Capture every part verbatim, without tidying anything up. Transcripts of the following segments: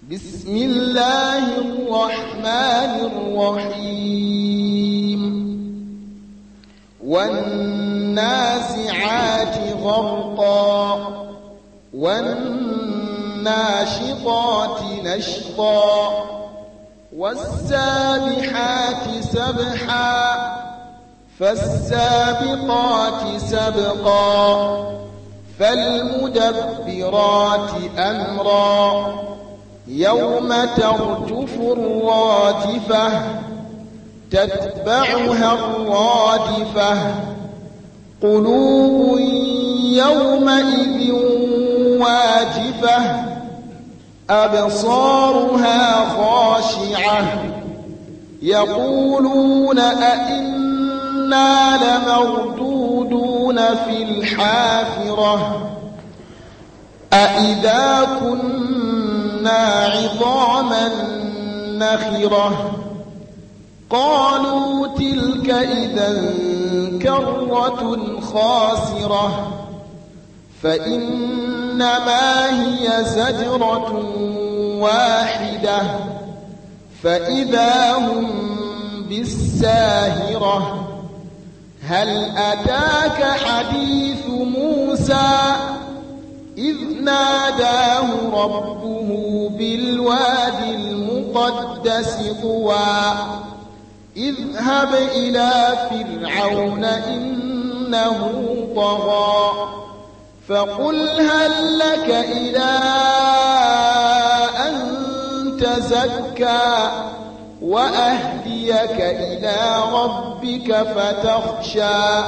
بسم الله الرحمن الرحيم والنازعات غرقا والناشطات نشطا والسابحات سبحا فالسابقات سبقا فالمدبرات أمرا يوم ترجف الراجفة تتبعها الرادفة قلوب يومئذ واجفة أبصارها خاشعة يقولون أئنا لمردودون في الحافرة أئذا كنا عظاما نخرة قالوا تلك إذا كرة خاسرة فإنما هي زجرة واحدة فإذا هم بالساهرة هل أتاك حديث موسى إذ ناداه ربه بالوادي المقدس طوى اذهب إلى فرعون إنه طغى فقل هل لك إلى أن تزكى وأهديك إلى ربك فتخشى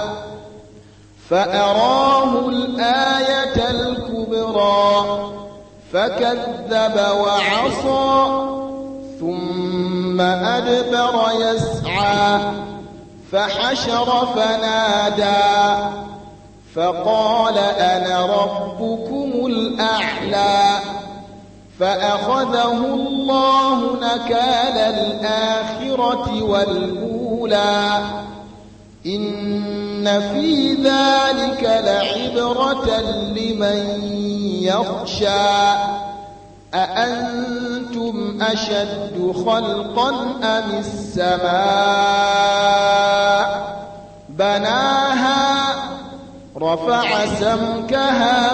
فأراه الآية الكبرى فكذب وعصى ثم أدبر يسعى فحشر فنادى فقال أنا ربكم الأعلى فأخذه الله نكال الآخرة والأولى إن في ذلك لعبرة لمن يخشى أأنتم أشد خلقا أم السماء بناها رفع سمكها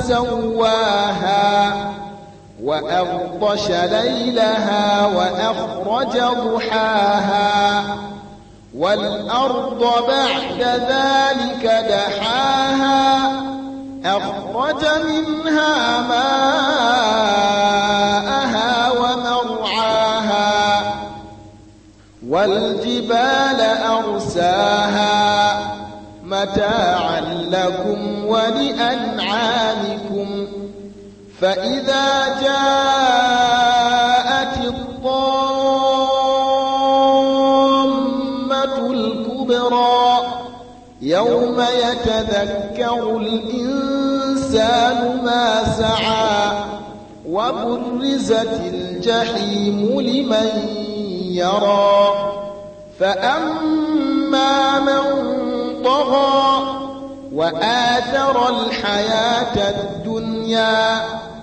فسواها وأغطش ليلها وأخرج ضحاها والأرض بعد ذلك دحاها أخرج منها ماءها ومرعاها والجبال أرساها متاعا لكم ولأنعامكم فإذا جاءت الطامة الكبرى يوم يتذكر الإنسان ما سعى وبرزت الجحيم لمن يرى فأما من طغى وآثر الحياة الدنيا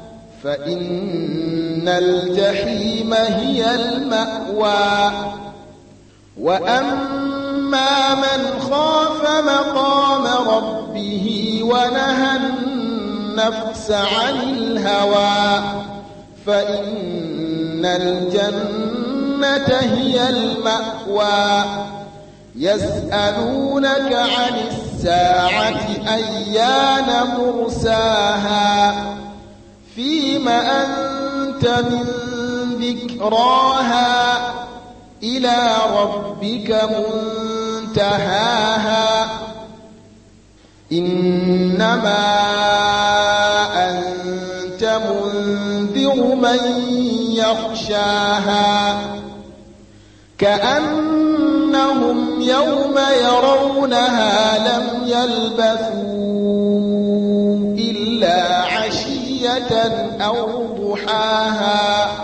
فإن الجحيم هي المأوى وأما من خاف مقام ربه ونهى النفس عن الهوى فإن الجنة هي المأوى يسألونك عن الساعة أيان مرساها فيم أنت من ذكراها إلى ربك منتهاها إنما أنت منذر من يخشاها كأنهم يوم يرونها لم يلبثوا إلا عشية أو ضحاها